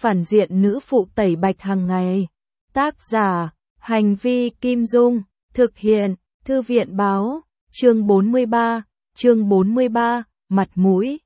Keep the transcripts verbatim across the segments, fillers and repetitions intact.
phản diện nữ phụ tẩy bạch hàng ngày. Tác giả, Hành vi Kim Dung, thực hiện, Thư viện Báo, chương bốn mươi ba, chương bốn mươi ba, mặt mũi.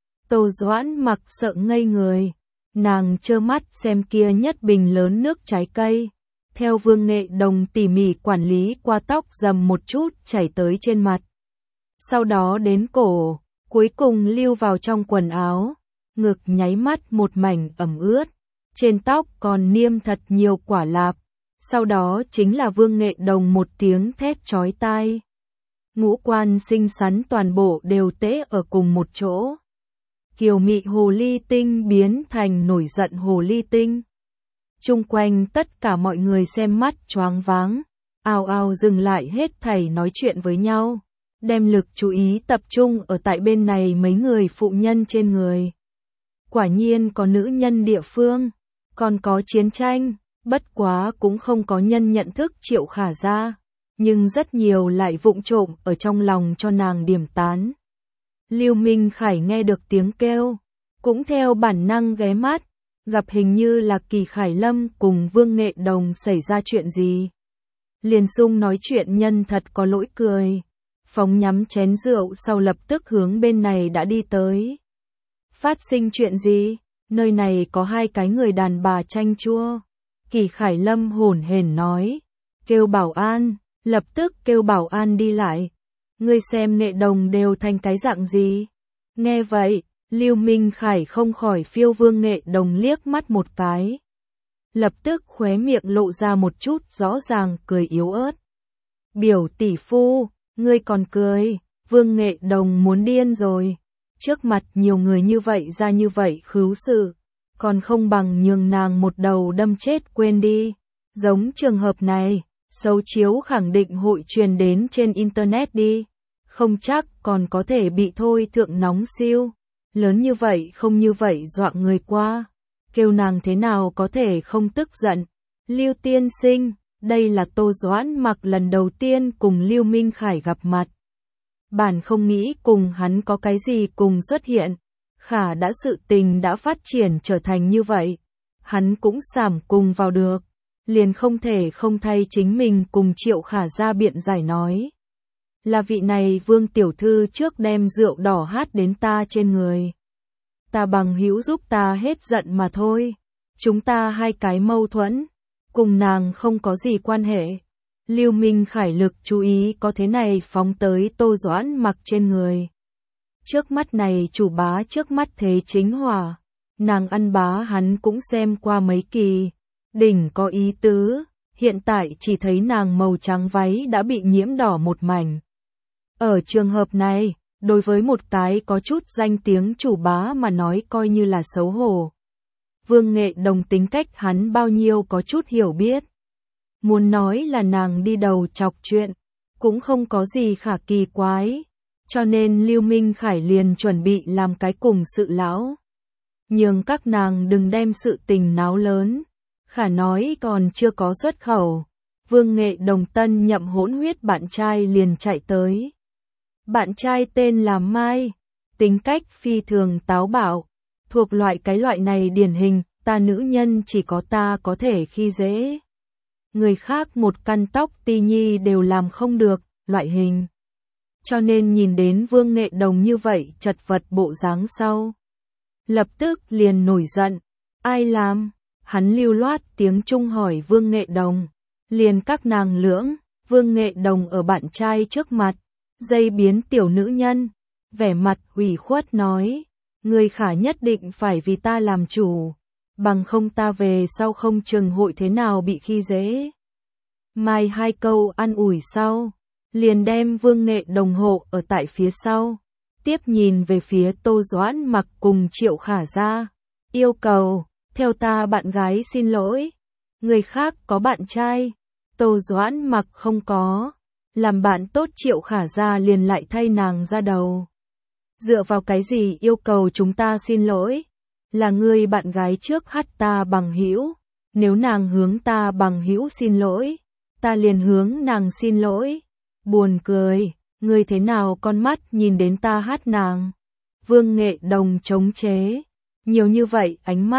Tô Doãn Mặc sợ ngây người, nàng trơ mắt xem kia nhất bình lớn nước trái cây, theo Vương Nghệ Đồng tỉ mỉ quản lý qua tóc dầm một chút chảy tới trên mặt. Sau đó đến cổ, cuối cùng lưu vào trong quần áo, ngực nháy mắt một mảnh ẩm ướt, trên tóc còn niêm thật nhiều quả lạp. Sau đó chính là Vương Nghệ Đồng một tiếng thét chói tai. Ngũ quan xinh xắn toàn bộ đều tễ ở cùng một chỗ. Kiều mị hồ ly tinh biến thành nổi giận hồ ly tinh. Chung quanh tất cả mọi người xem mắt choáng váng, ào ào dừng lại hết thảy nói chuyện với nhau, đem lực chú ý tập trung ở tại bên này mấy người phụ nhân trên người. Quả nhiên có nữ nhân địa phương, còn có chiến tranh, bất quá cũng không có nhân nhận thức Triệu Khả Gia, nhưng rất nhiều lại vụng trộm ở trong lòng cho nàng điểm tán. Lưu Minh Khải nghe được tiếng kêu, cũng theo bản năng ghé mắt, gặp hình như là Kỳ Khải Lâm cùng Vương Nghệ Đồng xảy ra chuyện gì. Liền sung nói chuyện nhân thật có lỗi cười, phóng nhắm chén rượu sau lập tức hướng bên này đã đi tới. Phát sinh chuyện gì? Nơi này có hai cái người đàn bà chanh chua. Kỳ Khải Lâm hổn hển nói, kêu bảo an, lập tức kêu bảo an đi lại. Ngươi xem Nghệ Đồng đều thành cái dạng gì? Nghe vậy, Lưu Minh Khải không khỏi phiêu Vương Nghệ Đồng liếc mắt một cái. Lập tức khóe miệng lộ ra một chút rõ ràng cười yếu ớt. Biểu tỷ phu, ngươi còn cười, Vương Nghệ Đồng muốn điên rồi. Trước mặt nhiều người như vậy ra như vậy khứu sự, còn không bằng nhường nàng một đầu đâm chết quên đi. Giống trường hợp này, xấu chiếu khẳng định hội truyền đến trên internet đi, không chắc còn có thể bị thôi thượng nóng siêu. Lớn như vậy không như vậy dọa người qua, kêu nàng thế nào có thể không tức giận. Lưu tiên sinh, đây là Tô Doãn Mặc lần đầu tiên cùng Lưu Minh Khải gặp mặt. Bản không nghĩ cùng hắn có cái gì cùng xuất hiện, khả đã sự tình đã phát triển trở thành như vậy, hắn cũng sảm cùng vào được, liền không thể không thay chính mình cùng Triệu Khả Gia biện giải nói. Là vị này Vương tiểu thư trước đem rượu đỏ hát đến ta trên người. Ta bằng hữu giúp ta hết giận mà thôi, chúng ta hai cái mâu thuẫn, cùng nàng không có gì quan hệ. Lưu Minh Khải lực chú ý có thế này phóng tới Tô Doãn Mặc trên người. Trước mắt này chủ bá trước mắt thế chính hòa, nàng ăn bá hắn cũng xem qua mấy kỳ, đỉnh có ý tứ, hiện tại chỉ thấy nàng màu trắng váy đã bị nhiễm đỏ một mảnh. Ở trường hợp này, đối với một cái có chút danh tiếng chủ bá mà nói coi như là xấu hổ. Vương Nghệ Đồng tính cách hắn bao nhiêu có chút hiểu biết. Muốn nói là nàng đi đầu chọc chuyện, cũng không có gì khả kỳ quái, cho nên Lưu Minh Khải liền chuẩn bị làm cái cùng sự lão. Nhưng các nàng đừng đem sự tình náo lớn, khả nói còn chưa có xuất khẩu. Vương Nghệ Đồng tân nhậm hỗn huyết bạn trai liền chạy tới. Bạn trai tên là Mai, tính cách phi thường táo bạo, thuộc loại cái loại này điển hình, ta nữ nhân chỉ có ta có thể khi dễ. Người khác một căn tóc ti nhi đều làm không được, loại hình. Cho nên nhìn đến Vương Nghệ Đồng như vậy chật vật bộ dáng sau, lập tức liền nổi giận. Ai làm? Hắn lưu loát tiếng Trung hỏi Vương Nghệ Đồng. Liền các nàng lưỡng, Vương Nghệ Đồng ở bạn trai trước mặt, dây biến tiểu nữ nhân, vẻ mặt ủy khuất nói, người khả nhất định phải vì ta làm chủ, bằng không ta về sau không chừng hội thế nào bị khi dễ. Mai hai câu an ủi sau, liền đem Vương Nghệ Đồng hộ ở tại phía sau, tiếp nhìn về phía Tô Doãn Mặc cùng Triệu Khả Gia, yêu cầu, theo ta bạn gái xin lỗi, người khác có bạn trai, Tô Doãn Mặc không có, làm bạn tốt Triệu Khả Gia liền lại thay nàng ra đầu. Dựa vào cái gì yêu cầu chúng ta xin lỗi? Là người bạn gái trước hát ta bằng hữu, nếu nàng hướng ta bằng hữu xin lỗi, ta liền hướng nàng xin lỗi. Buồn cười, ngươi thế nào con mắt nhìn đến ta hát nàng? Vương Nghệ Đồng chống chế, nhiều như vậy ánh mắt,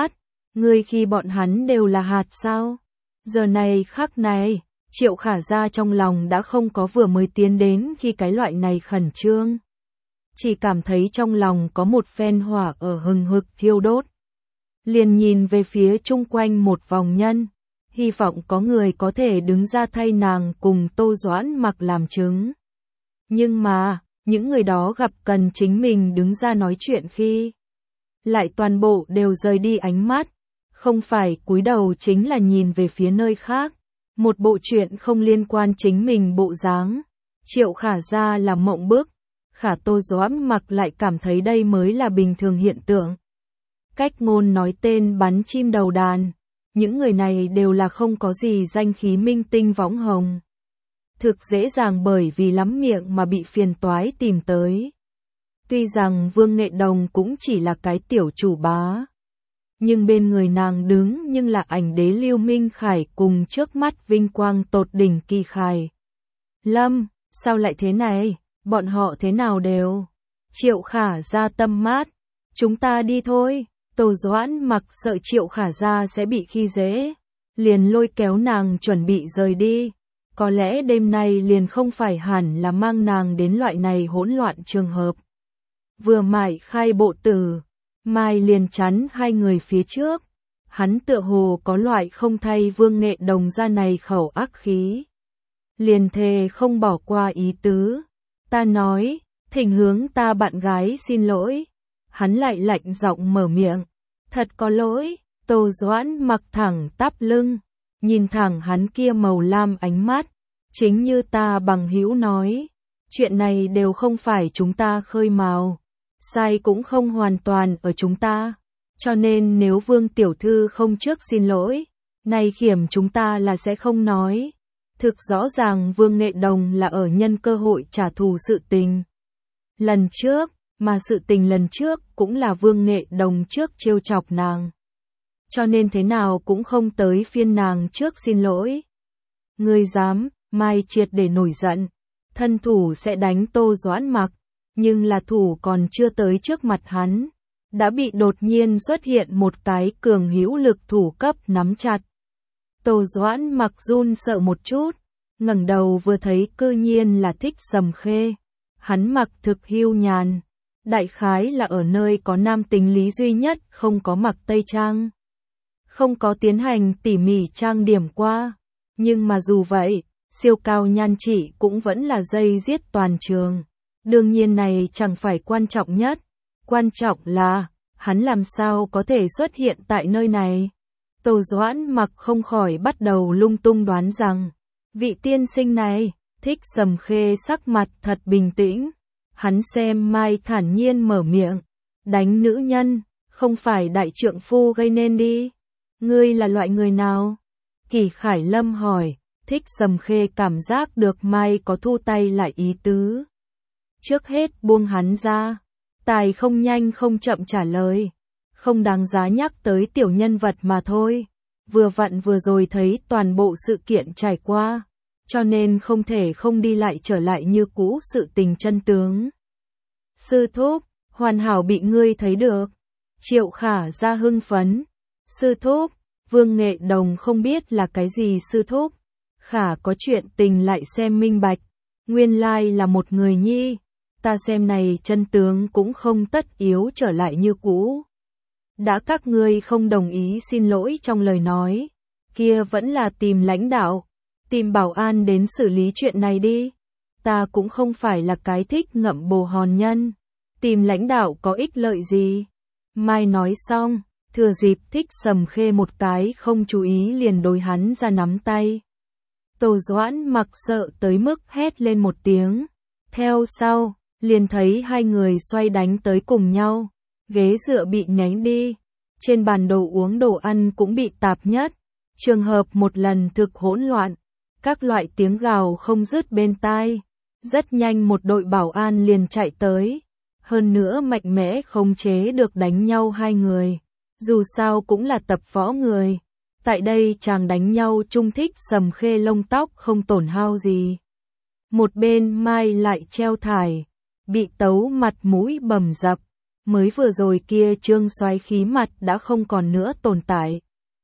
Ngươi khi bọn hắn đều là hạt sao? Giờ này khắc này, Triệu Khả Gia trong lòng đã không có vừa mới tiến đến khi cái loại này khẩn trương. Chỉ cảm thấy trong lòng có một phen hỏa ở hừng hực thiêu đốt. Liền nhìn về phía chung quanh một vòng nhân, hy vọng có người có thể đứng ra thay nàng cùng Tô Doãn Mặc làm chứng. Nhưng mà, những người đó gặp cần chính mình đứng ra nói chuyện khi lại toàn bộ đều rời đi ánh mắt, không phải cúi đầu chính là nhìn về phía nơi khác, một bộ chuyện không liên quan chính mình bộ dáng. Triệu Khả Gia là mộng bức, Khả Tô Doãn Mặc lại cảm thấy đây mới là bình thường hiện tượng. Cách ngôn nói tên bắn chim đầu đàn, những người này đều là không có gì danh khí minh tinh võng hồng. Thực dễ dàng bởi vì lắm miệng mà bị phiền toái tìm tới. Tuy rằng Vương Nghệ Đồng cũng chỉ là cái tiểu chủ bá, nhưng bên người nàng đứng nhưng là ảnh đế Lưu Minh Khải cùng trước mắt vinh quang tột đỉnh Kỳ Khải. Lâm, sao lại thế này, bọn họ thế nào đều. Triệu Khả Gia tâm mát, chúng ta đi thôi. Tô Doãn Mặc sợ Triệu Khả Gia sẽ bị khi dễ, liền lôi kéo nàng chuẩn bị rời đi. Có lẽ đêm nay liền không phải hẳn là mang nàng đến loại này hỗn loạn trường hợp. Vừa mải khai bộ tử, Mai liền chắn hai người phía trước. Hắn tựa hồ có loại không thay Vương Nghệ Đồng ra này khẩu ác khí. Liền thề không bỏ qua ý tứ. Ta nói, thỉnh hướng ta bạn gái xin lỗi. Hắn lại lạnh giọng mở miệng. Thật có lỗi. Tô Doãn Mặc thẳng tắp lưng, nhìn thẳng hắn kia màu lam ánh mắt. Chính như ta bằng hữu nói, chuyện này đều không phải chúng ta khơi mào, sai cũng không hoàn toàn ở chúng ta. Cho nên nếu Vương tiểu thư không trước xin lỗi, này khiểm chúng ta là sẽ không nói. Thực rõ ràng Vương Nghệ Đồng là ở nhân cơ hội trả thù sự tình lần trước, mà sự tình lần trước cũng là Vương Nghệ Đồng trước trêu chọc nàng. Cho nên thế nào cũng không tới phiên nàng trước xin lỗi. Ngươi dám, Mai triệt để nổi giận, thân thủ sẽ đánh Tô Doãn Mặc, nhưng là thủ còn chưa tới trước mặt hắn, đã bị đột nhiên xuất hiện một cái cường hữu lực thủ cấp nắm chặt. Tô Doãn Mặc run sợ một chút, ngẩng đầu vừa thấy cư nhiên là Thích Sầm Khê. Hắn mặc thực hưu nhàn, đại khái là ở nơi có nam tính lý duy nhất không có mặc tây trang, không có tiến hành tỉ mỉ trang điểm qua, nhưng mà dù vậy, siêu cao nhan trị cũng vẫn là dây giết toàn trường. Đương nhiên này chẳng phải quan trọng nhất, quan trọng là, hắn làm sao có thể xuất hiện tại nơi này. Tô Doãn Mặc không khỏi bắt đầu lung tung đoán rằng, vị tiên sinh này, Thích Sầm Khê sắc mặt thật bình tĩnh. Hắn xem Mai thản nhiên mở miệng, đánh nữ nhân, không phải đại trượng phu gây nên đi. Ngươi là loại người nào? Kỳ Khải Lâm hỏi. Thích Sầm Khê cảm giác được Mai có thu tay lại ý tứ. Trước hết buông hắn ra. Tài không nhanh không chậm trả lời. Không đáng giá nhắc tới tiểu nhân vật mà thôi. Vừa vặn vừa rồi thấy toàn bộ sự kiện trải qua. Cho nên không thể không đi lại trở lại như cũ sự tình chân tướng. Sư thúc, hoàn hảo bị ngươi thấy được. Triệu Khả Gia hưng phấn. Sư thúc, Vương Nghệ Đồng không biết là cái gì sư thúc. Khả có chuyện tình lại xem minh bạch. Nguyên lai là một người nhi. Ta xem này chân tướng cũng không tất yếu trở lại như cũ. Đã các ngươi không đồng ý xin lỗi trong lời nói. Kia vẫn là tìm lãnh đạo. Tìm bảo an đến xử lý chuyện này đi. Ta cũng không phải là cái thích ngậm bồ hòn nhân. Tìm lãnh đạo có ích lợi gì? Mai nói xong, thừa dịp Thích Sầm Khê một cái không chú ý liền đối hắn ra nắm tay. Tô Doãn Mặc sợ tới mức hét lên một tiếng. Theo sau, liền thấy hai người xoay đánh tới cùng nhau. Ghế dựa bị ném đi. Trên bàn đồ uống đồ ăn cũng bị tạp nhất. Trường hợp một lần thực hỗn loạn. Các loại tiếng gào không dứt bên tai. Rất nhanh một đội bảo an liền chạy tới. Hơn nữa mạnh mẽ khống chế được đánh nhau hai người. Dù sao cũng là tập võ người. Tại đây chàng đánh nhau chung Thích Sầm Khê lông tóc không tổn hao gì. Một bên Mai lại treo thải. Bị tấu mặt mũi bầm dập. mới vừa rồi kia Trương Soái khí mặt đã không còn nữa tồn tại.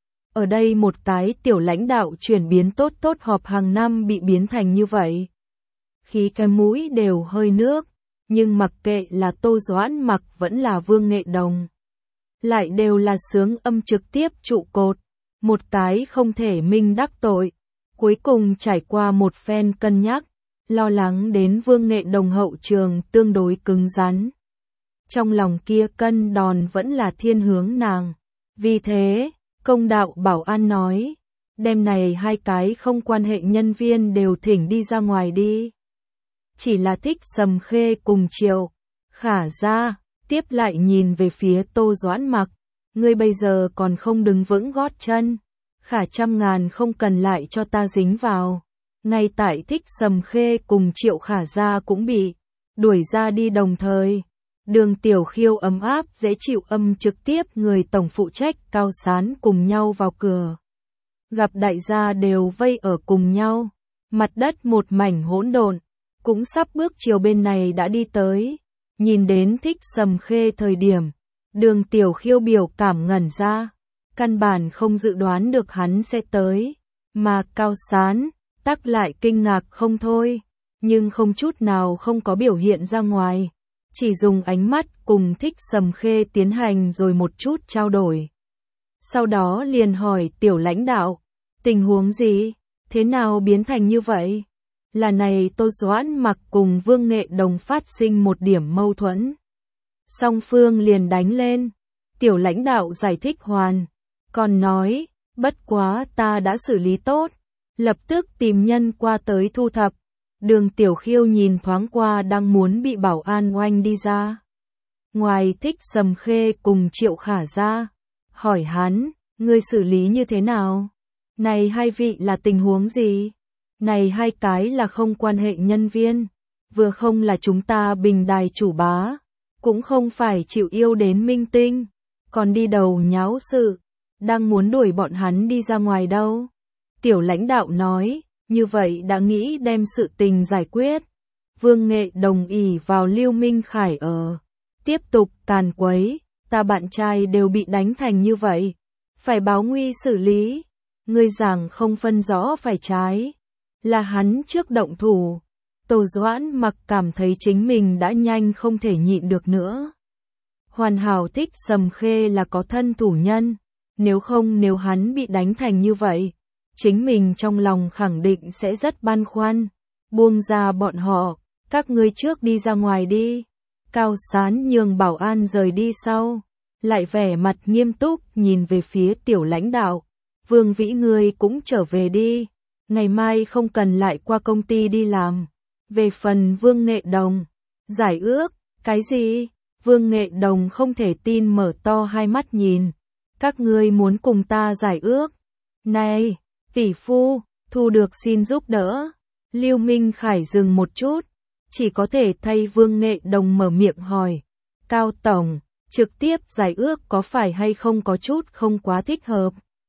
Ở đây một cái tiểu lãnh đạo chuyển biến tốt tốt họp hàng năm bị biến thành như vậy. Khí cái mũi đều hơi nước, nhưng mặc kệ là Tô Doãn Mặc vẫn là Vương Nghệ Đồng. Lại đều là xướng âm trực tiếp trụ cột, một cái không thể minh đắc tội. Cuối cùng trải qua một phen cân nhắc, lo lắng đến Vương Nghệ Đồng hậu trường tương đối cứng rắn. Trong lòng kia cân đòn vẫn là thiên hướng nàng. Vì thế, công đạo bảo an nói, đêm này hai cái không quan hệ nhân viên đều thỉnh đi ra ngoài đi. Chỉ là Thích Sầm Khê cùng Triệu Khả ra, tiếp lại nhìn về phía Tô Doãn Mặc, ngươi bây giờ còn không đứng vững gót chân, Khả trăm ngàn không cần lại cho ta dính vào. Ngay tại Thích Sầm Khê cùng Triệu Khả ra cũng bị đuổi ra đi đồng thời. Đường Tiểu Khiêu ấm áp dễ chịu âm trực tiếp người tổng phụ trách Cao Sán cùng nhau vào cửa. Gặp đại gia đều vây ở cùng nhau, mặt đất một mảnh hỗn độn, cũng sắp bước chiều bên này đã đi tới. Nhìn đến Thích Sầm Khê thời điểm, Đường Tiểu Khiêu biểu cảm ngẩn ra, căn bản không dự đoán được hắn sẽ tới, mà Cao Sán tắc lại kinh ngạc không thôi, nhưng không chút nào không có biểu hiện ra ngoài. Chỉ dùng ánh mắt cùng Thích Sầm Khê tiến hành rồi một chút trao đổi. Sau đó liền hỏi tiểu lãnh đạo, tình huống gì, thế nào biến thành như vậy? Là này Tô Doãn Mặc cùng Vương Nghệ Đồng phát sinh một điểm mâu thuẫn. Song phương liền đánh lên, tiểu lãnh đạo giải thích hoàn, còn nói, bất quá ta đã xử lý tốt, lập tức tìm nhân qua tới thu thập. Đường Tiểu Khiêu nhìn thoáng qua đang muốn bị bảo an oanh đi ra. Ngoài Thích Sầm Khê cùng Triệu Khả ra, hỏi hắn, ngươi xử lý như thế nào? Này hai vị là tình huống gì? Này hai cái là không quan hệ nhân viên, vừa không là chúng ta bình đài chủ bá, cũng không phải chịu yêu đến minh tinh, còn đi đầu nháo sự, đang muốn đuổi bọn hắn đi ra ngoài đâu. Tiểu lãnh đạo nói, như vậy đã nghĩ đem sự tình giải quyết. Vương Nghệ đồng ý vào Lưu Minh Khải ở. Tiếp tục càn quấy, ta bạn trai đều bị đánh thành như vậy. Phải báo nguy xử lý. Ngươi giảng không phân rõ phải trái. Là hắn trước động thủ. Tô Doãn Mặc cảm thấy chính mình đã nhanh không thể nhịn được nữa. Hoàn hảo Thích Sầm Khê là có thân thủ nhân. Nếu không nếu hắn bị đánh thành như vậy, chính mình trong lòng khẳng định sẽ rất băn khoăn. Buông ra bọn họ, các ngươi trước đi ra ngoài đi. Cao Sán nhường bảo an rời đi sau, lại vẻ mặt nghiêm túc nhìn về phía tiểu lãnh đạo. Vương Vĩ ngươi cũng trở về đi, ngày mai không cần lại qua công ty đi làm. Về phần Vương Nghệ Đồng, giải ước, cái gì? Vương Nghệ Đồng không thể tin mở to hai mắt nhìn. Các ngươi muốn cùng ta giải ước? Này, tỷ phu, thu được xin giúp đỡ. Lưu Minh Khải dừng một chút, chỉ có thể thay Vương Nghệ Đồng mở miệng hỏi. Cao Tổng, trực tiếp giải ước có phải hay không có chút không quá thích hợp?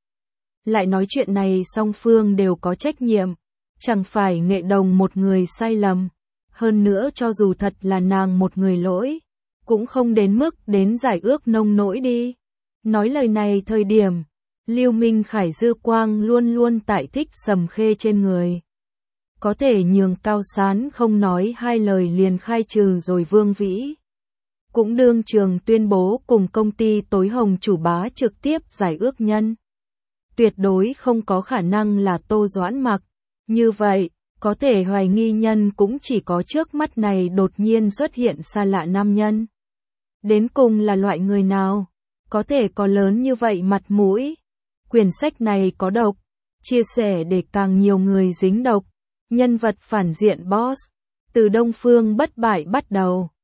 Lại nói chuyện này song phương đều có trách nhiệm, chẳng phải Nghệ Đồng một người sai lầm. Hơn nữa cho dù thật là nàng một người lỗi, cũng không đến mức đến giải ước nông nỗi đi. Nói lời này thời điểm, Lưu Minh Khải dư quang luôn luôn tại Thích Sầm Khê trên người. Có thể nhường Cao Sán không nói hai lời liền khai trừ rồi Vương Vĩ. Cũng đương trường tuyên bố cùng công ty Tối Hồng chủ bá trực tiếp giải ước nhân. Tuyệt đối không có khả năng là Tô Doãn Mặc. Như vậy, có thể hoài nghi nhân cũng chỉ có trước mắt này đột nhiên xuất hiện xa lạ nam nhân. Đến cùng là loại người nào? Có thể có lớn như vậy mặt mũi? Quyển sách này có độc, chia sẻ để càng nhiều người dính độc. Nhân vật phản diện boss, từ Đông Phương bất bại bắt đầu.